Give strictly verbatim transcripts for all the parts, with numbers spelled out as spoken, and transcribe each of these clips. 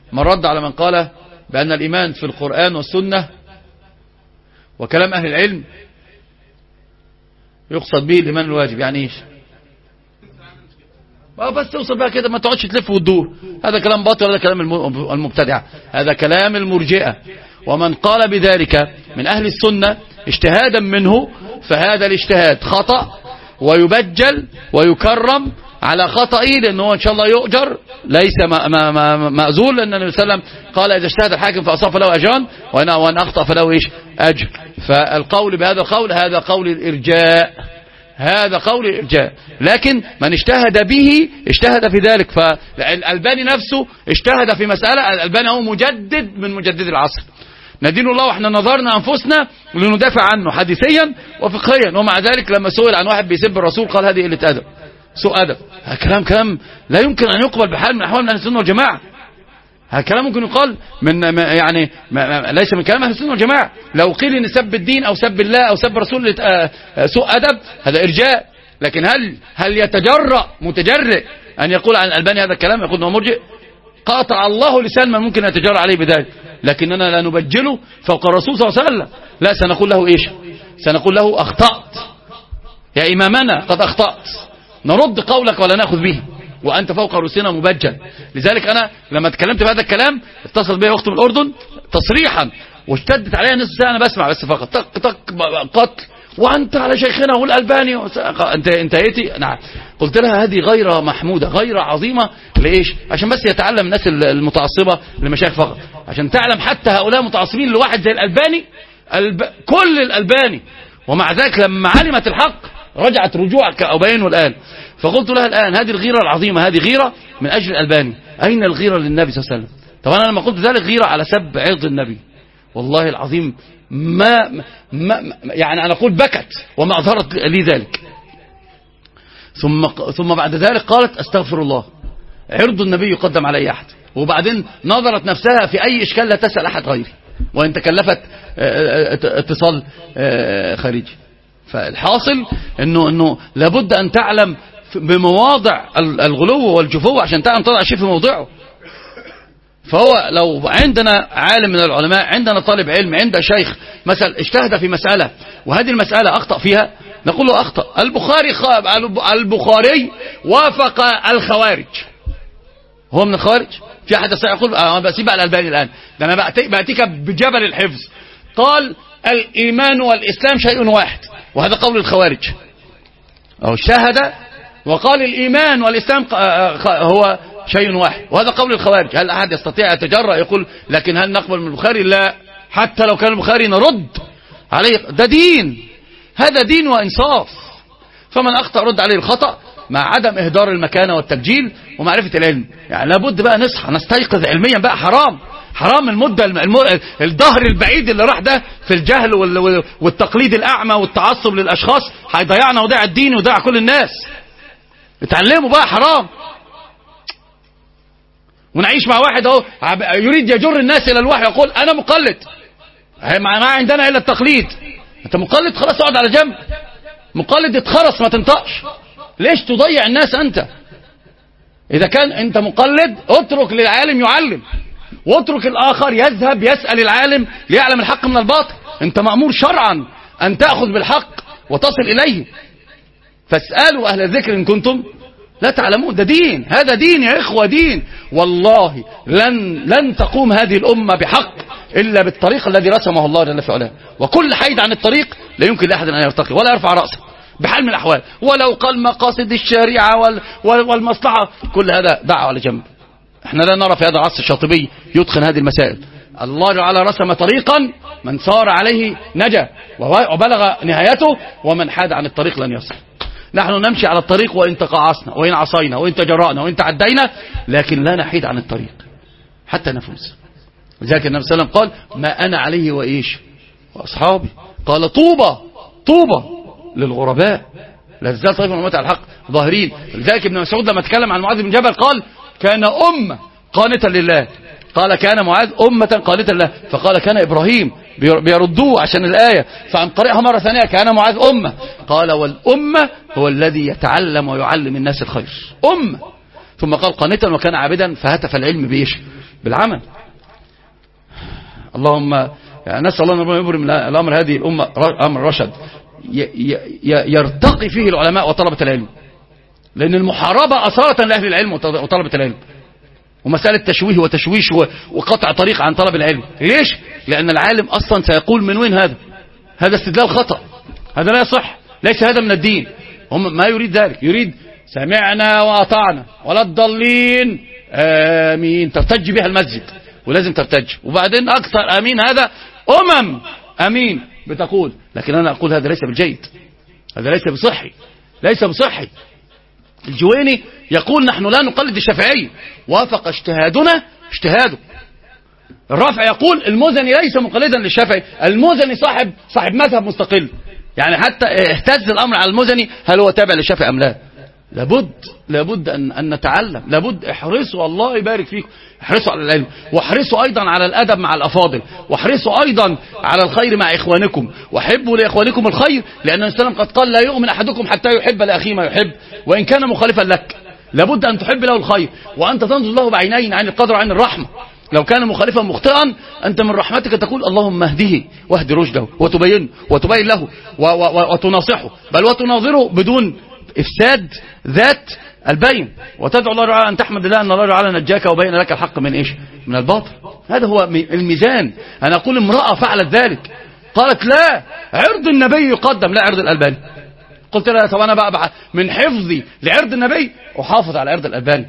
من رد على من قال بأن الإيمان في القرآن والسنة وكلام أهل العلم يقصد به الإيمان الواجب. يعني إيش؟ بس توصل بقى كده، ما تقعدش تلف وتدور. هذا كلام باطل، هذا كلام المبتدع، هذا كلام المرجئة. ومن قال بذلك من أهل السنة اجتهادا منه فهذا الاجتهاد خطأ ويبجل ويكرم على خطئه، لأنه إن شاء الله يؤجر ليس مأزول، لأن النبي صلى الله عليه وسلم قال إذا اجتهد الحاكم فأصاب فله أجران وأن أخطأ فله إيش؟ أجر. فالقول بهذا القول هذا قول الإرجاء، هذا قول الإرجاء. لكن من اجتهد به اجتهد في ذلك. فالألباني نفسه اجتهد في مسألة، الألباني هو مجدد من مجدد العصر، ندين الله واحنا نظرنا أنفسنا لندافع عنه حديثيا وفقهيا. ومع ذلك لما سئل عن واحد بيسب الرسول قال هذه قلة أدب، سوء أدب. هذا كلام كلام لا يمكن أن يقبل بحال من أحوال من أهل السنة والجماعة. هذا كلام ممكن يقال من يعني ليس من كلام أهل السنة والجماعة. لو قيل إن سب الدين أو سب الله أو سب الرسول سوء أدب هذا إرجاء. لكن هل هل يتجرأ متجرئ أن يقول عن الألباني هذا الكلام، يقول أنه مرجئ؟ قاطع الله لسان من ممكن يتجرأ عليه بذلك. لكننا لا نبجله فوق الرسول صلى الله عليه وسلم، لا، سنقول له إيش؟ سنقول له أخطأت يا إمامنا، قد أخطأت، نرد قولك ولا نأخذ به، وأنت فوق رؤوسنا مبجل. لذلك أنا لما تكلمت بهذا الكلام اتصل بي أخت من الأردن تصريحا واشتدت عليها نصف ساعة، أنا بسمع بس فقط طق طق قتل، وأنت على شيخنا والألباني أنت انتهيتي. نعم، قلت لها هذه غيرة محمودة، غيرة عظيمة. لإيش؟ عشان بس يتعلم الناس المتعصبة لمشايخ فقط، عشان تعلم حتى هؤلاء متعصبين لواحد زي الألباني، الب... كل الألباني، ومع ذلك لما علمت الحق رجعت رجوع كأبين والآن. فقلت لها الآن هذه الغيرة العظيمة، هذه غيرة من أجل الألباني، أين الغيرة للنبي صلى الله عليه وسلم؟ طبعا أنا لما قلت ذلك غيرة على سب عرض النبي، والله العظيم ما, ما يعني أنا أقول بكت وما أظهرت لي ذلك. ثم ثم بعد ذلك قالت أستغفر الله، عرض النبي يقدم على أي أحد. وبعدين نظرت نفسها في أي إشكال لا تسأل أحد غيري، وإن تكلفت اتصال خارجي. فالحاصل إنه إنه لابد أن تعلم بمواضع الغلو والجفو عشان تعلم تضع شيء في موضعه. فهو لو عندنا عالم من العلماء، عندنا طالب علم، عند شيخ مثلا اجتهد في مسألة وهذه المسألة أخطأ فيها، نقول له أخطأ. البخاري البخاري وافق الخوارج، هو من الخوارج؟ في أحد يقول أنا بسيب على الألباني الآن، ده أنا بأتيك بجبل الحفظ، قال الإيمان والإسلام شيء واحد، وهذا قول الخوارج. أو شاهد وقال الإيمان والإسلام هو شيء واحد، وهذا قول الخوارج. هل أحد يستطيع يتجرأ يقول لكن هل نقبل من البخاري؟ لا، حتى لو كان البخاري نرد عليه، ده دين، هذا دين وإنصاف. فمن أخطأ رد عليه الخطأ مع عدم إهدار المكانة والتبجيل ومعرفة العلم. يعني لابد بقى نصحى نستيقظ علميا بقى. حرام حرام المدة الظهر البعيد اللي راح ده في الجهل والتقليد الأعمى والتعصب للأشخاص، هيضيعنا وضيع الدين وضيع كل الناس. اتعلموا بقى، حرام. ونعيش مع واحد اهو يريد يجر الناس الى الوحي، يقول انا مقلد، ما عندنا الا التقليد. انت مقلد، خلاص اقعد على جنب. مقلد اتخرس ما تنطقش. ليش تضيع الناس انت؟ اذا كان انت مقلد اترك للعالم يعلم، واترك الاخر يذهب يسأل العالم ليعلم الحق من الباطل. انت مأمور شرعا ان تأخذ بالحق وتصل اليه، فاسألوا اهل الذكر ان كنتم لا تعلمون. ده دين، هذا دين يا إخوة، دين. والله لن لن تقوم هذه الأمة بحق إلا بالطريق الذي رسمه الله جل في علاه. وكل حيد عن الطريق لا يمكن لأحد أن يرتقي ولا يرفع رأسه بحال من الأحوال، ولو قال مقاصد الشريعة والمصلحة، كل هذا دعوة على جنب. احنا لا نرى في هذا العصر الشاطبي يتقن هذه المسائل. الله تعالى رسم طريقا من سار عليه نجا وبلغ نهايته، ومن حاد عن الطريق لن يصل. نحن نمشي على الطريق وإن تقاعسنا وإن عصينا وإن تجرأنا وإن تعدينا، لكن لا نحيد عن الطريق حتى نفوز. لذلك النبي صلى الله عليه وسلم قال ما أنا عليه وإيش وأصحابي. قال طوبى طوبى للغرباء، لا تزال طائفة من أمتي على الحق ظاهرين. لذلك ابن مسعود لما تكلم عن معاذ بن جبل قال كان أمة قانتا لله، قال كان معاذ أمة قانتا لله، فقال كان إبراهيم، بيردوه عشان الآية، فعن طريقها مرة ثانية كان معاذ أمة، قال والأمة هو الذي يتعلم ويعلم الناس الخير، أمة. ثم قال قانتا وكان عابدا، فهتف العلم بإيش بالعمل. اللهم يعني نسأل الله أن يبرم الأمر هذه الأمة أمر رشد يرتقي فيه العلماء وطلبة العلم، لأن المحاربة أصالة لأهل العلم وطلبة العلم، ومسألة تشويه وتشويش وقطع طريق عن طلب العلم. ليش؟ لأن العالم أصلا سيقول من وين هذا؟ هذا استدلال خطأ، هذا لا يصح، ليس هذا من الدين. هم ما يريد ذلك، يريد سمعنا وأطعنا ولا الضالين آمين، ترتج بها المسجد ولازم ترتج. وبعدين أكثر آمين هذا أمم آمين بتقول، لكن أنا أقول هذا ليس بالجيد، هذا ليس بصحي، ليس بصحي. الجويني يقول نحن لا نقلد الشافعي، وافق اجتهادنا اجتهاده. الرافع يقول المزني ليس مقلدا للشافعي، المزني صاحب صاحب مذهب مستقل، يعني حتى اهتز الأمر على المزني هل هو تابع للشافعي أم لا. لابد لابد أن, أن نتعلم، لابد احرصوا، الله يبارك فيكم، احرصوا على العلم، واحرصوا أيضا على الأدب مع الأفاضل، واحرصوا أيضا على الخير مع إخوانكم، وحبوا لإخوانكم الخير، لأن الإسلام قد قال لا يؤمن أحدكم حتى يحب لأخيه ما يحب وإن كان مخالفا لك. لابد أن تحب له الخير، وأنت تنظر له بعينين، عين القدر وعين الرحمة. لو كان مخالفا مخطئا أنت من رحمتك تقول اللهم اهده واهد رشده، وتبين وتبين له وتناصحه، بل وتناظره بدون إفساد ذات البين، وتدعو الله تعالى أن تحمد الله أن الله تعالى نجاك وبين لك الحق من إيش؟ من الباطل. هذا هو الميزان. أنا أقول امرأة فعلت ذلك، قالت لا عرض النبي يقدم لا عرض الألباني. قلت لها طب أنا بقى من حفظي لعرض النبي أحافظ على عرض الألباني،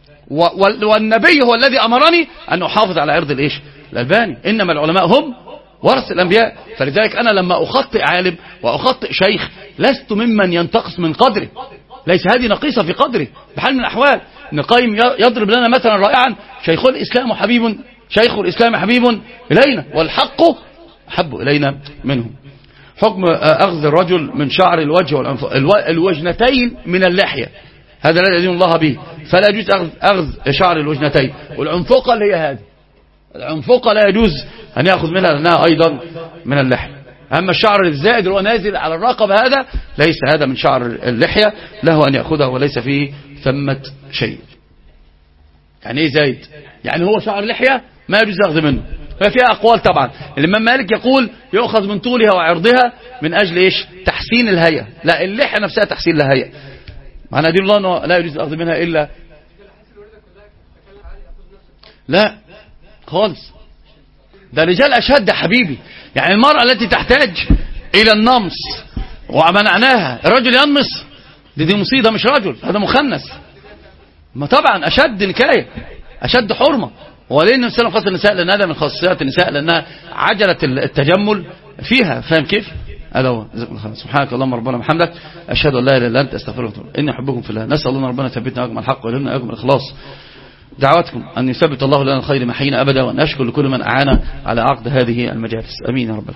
والنبي هو الذي أمرني أن أحافظ على عرض الإيش؟ الألباني. إنما العلماء هم ورث الأنبياء. فلذلك أنا لما أخطئ عالم وأخطئ شيخ لست ممن ينتقص من قدره، ليس هذه نقيصة في قدره بحال من الأحوال. ابن القيم يضرب لنا مثلا رائعا، شيخ الإسلام حبيب شيخ الإسلام حبيب إلينا والحق أحب إلينا منه. حكم أخذ الرجل من شعر الوجه والوجنتين من اللحية، هذا لا يدين الله به، فلا يجوز أخذ, أخذ شعر الوجنتين. والعنفقة اللي هي هذه العنفقة لا يجوز أن يأخذ منها لأنها أيضا من اللحية. أما الشعر الزائد اللي هو نازل على الرقبة هذا ليس هذا من شعر اللحية، له أن يأخذه وليس فيه ثمة شيء. يعني إيه زايد؟ يعني هو شعر لحية ما يجوز أخذ منه. ففيها أقوال طبعا. الإمام مالك يقول يؤخذ من طولها وعرضها من أجل إيش؟ تحسين الهيئة. لا، اللحية نفسها تحسين الهيئة، معنى دين الله أنه لا يجوز أخذ منها إلا لا خالص. ده رجال أشد يا حبيبي. يعني المرأة التي تحتاج إلى النمص ومنعناها، الرجل ينمص، دي, دي مصيبة، مش رجل، هذا مخنث. ما طبعا أشد نكاية، أشد حرمة. وليه النبي صلى الله عليه وسلم خاص النساء؟ لأن هذا من خاصيات النساء، لأنها عجلة التجمل فيها. فاهم كيف؟ هذا هو. سبحانك اللهم ربنا وبحمدك، أشهد أن لا إله إلا أنت، أستغفرك وأتوب إليك. إني أحبكم في الله. نسأل الله ربنا يثبتنا ويجمع الحق ويلهمنا ويجمع الإخلاص. دعواتكم أن يثبت الله لنا الخير ما حين أبدا، وأن أشكر لكل من أعان على عقد هذه المجالس. أمين يا رب العالمين.